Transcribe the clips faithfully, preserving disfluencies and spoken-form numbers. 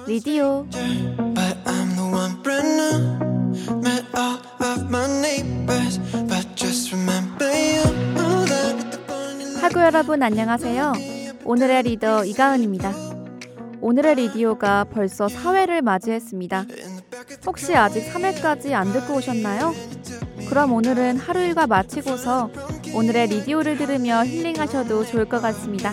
리디오. 학우 여러분 안녕하세요. 오늘의 리더 이가은입니다. 오늘의 리디오가 벌써 사 회를 맞이했습니다. 혹시 아직 삼 회까지 안 듣고 오셨나요? 그럼 오늘은 하루 일과 마치고서 오늘의 리디오를 들으며 힐링하셔도 좋을 것 같습니다.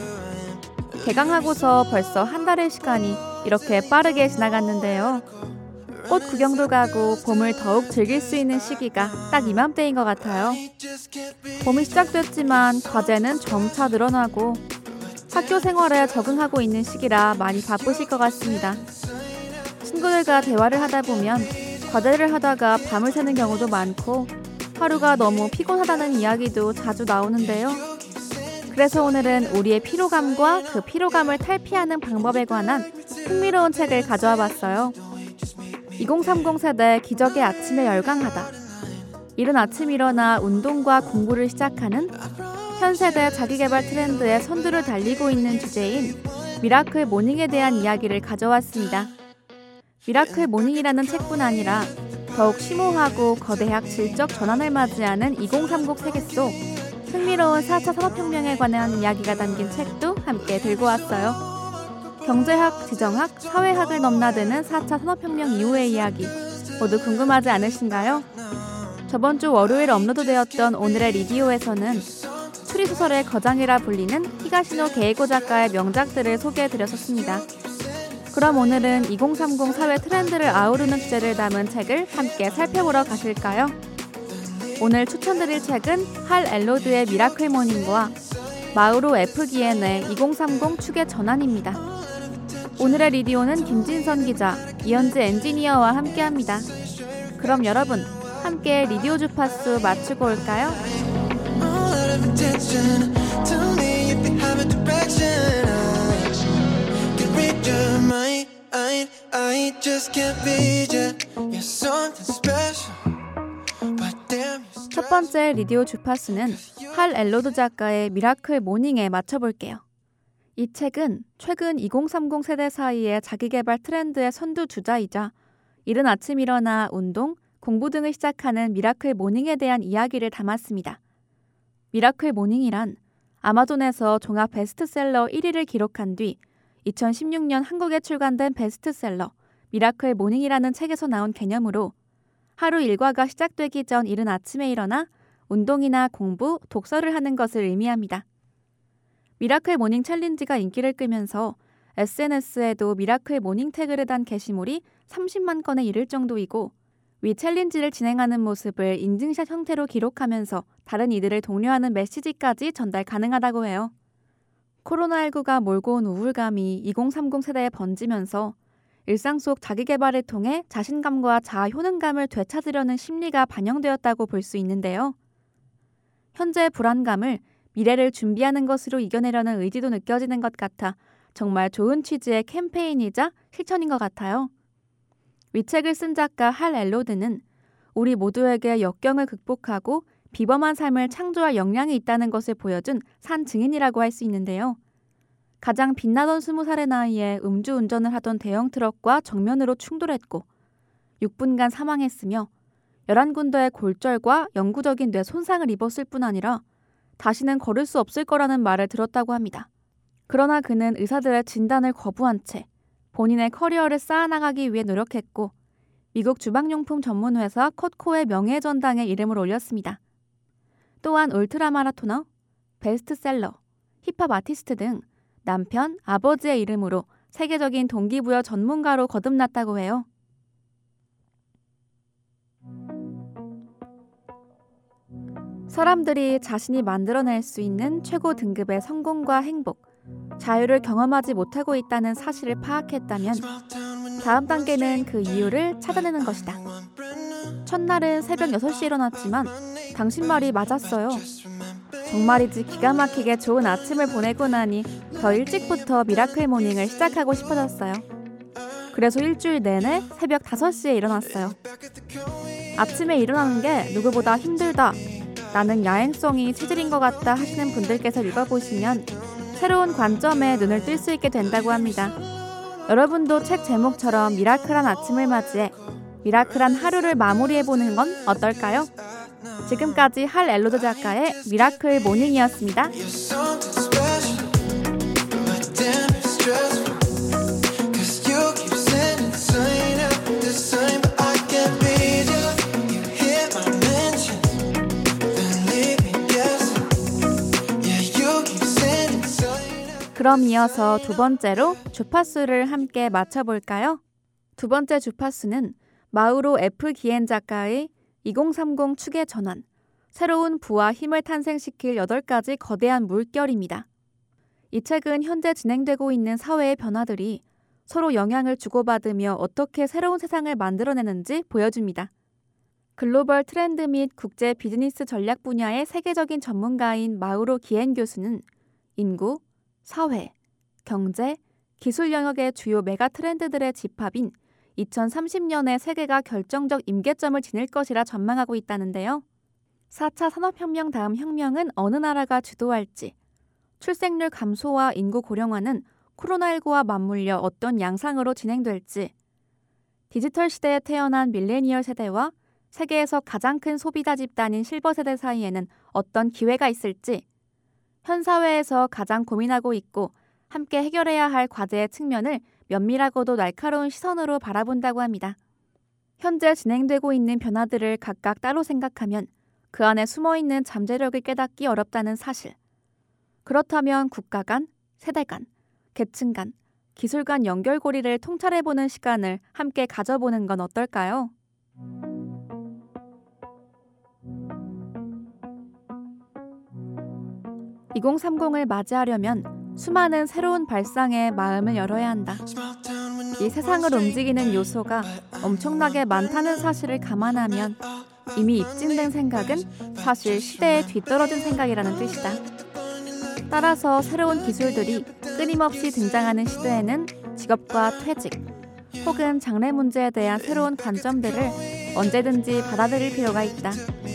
개강하고서 벌써 한 달의 시간이 이렇게 빠르게 지나갔는데요. 꽃 구경도 가고 봄을 더욱 즐길 수 있는 시기가 딱 이맘때인 것 같아요. 봄이 시작됐지만 과제는 점차 늘어나고 학교 생활에 적응하고 있는 시기라 많이 바쁘실 것 같습니다. 친구들과 대화를 하다 보면 과제를 하다가 밤을 새는 경우도 많고 하루가 너무 피곤하다는 이야기도 자주 나오는데요. 그래서 오늘은 우리의 피로감과 그 피로감을 탈피하는 방법에 관한 흥미로운 책을 가져와 봤어요. 이공삼공 세대 기적의 아침에 열광하다. 이른 아침 일어나 운동과 공부를 시작하는 현 세대 자기개발 트렌드의 선두를 달리고 있는 주제인 미라클 모닝에 대한 이야기를 가져왔습니다. 미라클 모닝이라는 책뿐 아니라 더욱 심오하고 거대학 질적 전환을 맞이하는 이공삼공 세계 속 흥미로운 사 차 산업혁명에 관한 이야기가 담긴 책도 함께 들고 왔어요. 경제학, 지정학, 사회학을 넘나드는 사 차 산업혁명 이후의 이야기 모두 궁금하지 않으신가요? 저번 주 월요일 업로드되었던 오늘의 리디오에서는 추리소설의 거장이라 불리는 히가시노 게이고 작가의 명작들을 소개해드렸었습니다. 그럼 오늘은 이공삼공 사회 트렌드를 아우르는 주제를 담은 책을 함께 살펴보러 가실까요? 오늘 추천드릴 책은 할 엘로드의 미라클 모닝과 마우로 에프 기엔의 이공삼공 축의 전환입니다. 오늘의 리디오는 김진선 기자, 이현지 엔지니어와 함께합니다. 그럼 여러분, 함께 리디오 주파수 맞추고 올까요? 첫 번째 리디오 주파수는 할 엘로드 작가의 미라클 모닝에 맞춰볼게요. 이 책은 최근 이공삼공 세대 사이의 자기개발 트렌드의 선두주자이자 이른 아침 일어나 운동, 공부 등을 시작하는 미라클 모닝에 대한 이야기를 담았습니다. 미라클 모닝이란 아마존에서 종합 베스트셀러 일 위를 기록한 뒤 이천십육 년 한국에 출간된 베스트셀러 미라클 모닝이라는 책에서 나온 개념으로 하루 일과가 시작되기 전 이른 아침에 일어나 운동이나 공부, 독서를 하는 것을 의미합니다. 미라클 모닝 챌린지가 인기를 끌면서 에스엔에스에도 미라클 모닝 태그를 단 게시물이 삼십만 건에 이를 정도이고 위 챌린지를 진행하는 모습을 인증샷 형태로 기록하면서 다른 이들을 독려하는 메시지까지 전달 가능하다고 해요. 코로나십구가 몰고 온 우울감이 이공삼공 세대에 번지면서 일상 속 자기개발을 통해 자신감과 자아 효능감을 되찾으려는 심리가 반영되었다고 볼 수 있는데요. 현재의 불안감을 미래를 준비하는 것으로 이겨내려는 의지도 느껴지는 것 같아 정말 좋은 취지의 캠페인이자 실천인 것 같아요. 위 책을 쓴 작가 할 엘로드는 우리 모두에게 역경을 극복하고 비범한 삶을 창조할 역량이 있다는 것을 보여준 산 증인이라고 할 수 있는데요. 가장 빛나던 스무 살의 나이에 음주운전을 하던 대형 트럭과 정면으로 충돌했고 육 분간 사망했으며 열한 군데의 골절과 영구적인 뇌 손상을 입었을 뿐 아니라 다시는 걸을 수 없을 거라는 말을 들었다고 합니다. 그러나 그는 의사들의 진단을 거부한 채 본인의 커리어를 쌓아나가기 위해 노력했고 미국 주방용품 전문 회사 컷코의 명예전당에 이름을 올렸습니다. 또한 울트라 마라토너, 베스트셀러, 힙합 아티스트 등 남편, 아버지의 이름으로 세계적인 동기부여 전문가로 거듭났다고 해요. 사람들이 자신이 만들어낼 수 있는 최고 등급의 성공과 행복, 자유를 경험하지 못하고 있다는 사실을 파악했다면 다음 단계는 그 이유를 찾아내는 것이다. 첫날은 새벽 여섯 시에 일어났지만 당신 말이 맞았어요. 정말이지 기가 막히게 좋은 아침을 보내고 나니 더 일찍부터 미라클 모닝을 시작하고 싶어졌어요. 그래서 일주일 내내 새벽 다섯 시에 일어났어요. 아침에 일어나는 게 누구보다 힘들다, 나는 야행성이 체질인 것 같다 하시는 분들께서 읽어보시면 새로운 관점에 눈을 뜰 수 있게 된다고 합니다. 여러분도 책 제목처럼 미라클한 아침을 맞이해 미라클한 하루를 마무리해보는 건 어떨까요? 지금까지 할 엘로드 작가의 미라클 모닝이었습니다. 그럼 이어서 두 번째로 주파수를 함께 맞춰볼까요? 두 번째 주파수는 마우로 F. 기엔 작가의 이공삼공 축의 전환, 새로운 부와 힘을 탄생시킬 여덟 가지 거대한 물결입니다. 이 책은 현재 진행되고 있는 사회의 변화들이 서로 영향을 주고받으며 어떻게 새로운 세상을 만들어내는지 보여줍니다. 글로벌 트렌드 및 국제 비즈니스 전략 분야의 세계적인 전문가인 마우로 기엔 교수는 인구, 사회, 경제, 기술 영역의 주요 메가 트렌드들의 집합인 이천삼십 년에 세계가 결정적 임계점을 지닐 것이라 전망하고 있다는데요. 사 차 산업혁명 다음 혁명은 어느 나라가 주도할지, 출생률 감소와 인구 고령화는 코로나십구와 맞물려 어떤 양상으로 진행될지, 디지털 시대에 태어난 밀레니얼 세대와 세계에서 가장 큰 소비자 집단인 실버 세대 사이에는 어떤 기회가 있을지, 현 사회에서 가장 고민하고 있고 함께 해결해야 할 과제의 측면을 면밀하고도 날카로운 시선으로 바라본다고 합니다. 현재 진행되고 있는 변화들을 각각 따로 생각하면 그 안에 숨어있는 잠재력을 깨닫기 어렵다는 사실. 그렇다면 국가 간, 세대 간, 계층 간, 기술 간 연결고리를 통찰해보는 시간을 함께 가져보는 건 어떨까요? 이공삼공을 맞이하려면 수많은 새로운 발상에 마음을 열어야 한다. 이 세상을 움직이는 요소가 엄청나게 많다는 사실을 감안하면 이미 입증된 생각은 사실 시대에 뒤떨어진 생각이라는 뜻이다. 따라서 새로운 기술들이 끊임없이 등장하는 시대에는 직업과 퇴직, 혹은 장래 문제에 대한 새로운 관점들을 언제든지 받아들일 필요가 있다.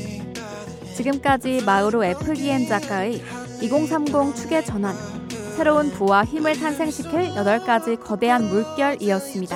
지금까지 마우로 F. 기엔 작가의 이공삼공 축의 전환, 새로운 부와 힘을 탄생시킬 여덟 가지 거대한 물결이었습니다.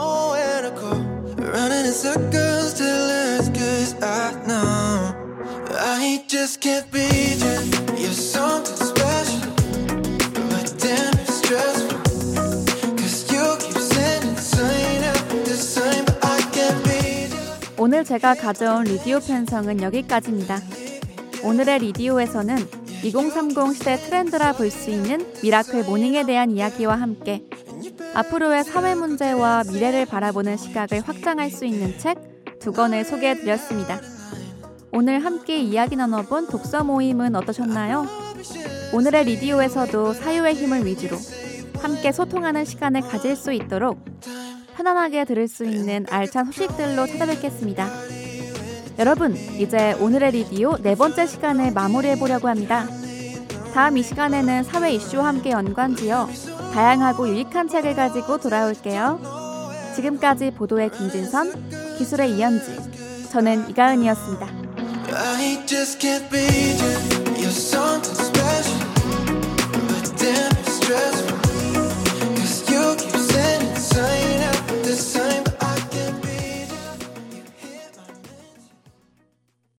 오늘 제가 가져온 리디오 편성은 여기까지입니다. 오늘의 리디오에서는 이공삼공 시대 트렌드라 볼 수 있는 미라클 모닝에 대한 이야기와 함께 앞으로의 사회 문제와 미래를 바라보는 시각을 확장할 수 있는 책 두 권을 소개해드렸습니다. 오늘 함께 이야기 나눠본 독서 모임은 어떠셨나요? 오늘의 리디오에서도 사유의 힘을 위주로 함께 소통하는 시간을 가질 수 있도록 편안하게 들을 수 있는 알찬 소식들로 찾아뵙겠습니다. 여러분, 이제 오늘의 리디오 네 번째 시간을 마무리해보려고 합니다. 다음 이 시간에는 사회 이슈와 함께 연관지어 다양하고 유익한 책을 가지고 돌아올게요. 지금까지 보도의 김진선, 기술의 이현지, 저는 이가은이었습니다. I just can't beat you. You're something special, but damn, it's stressful.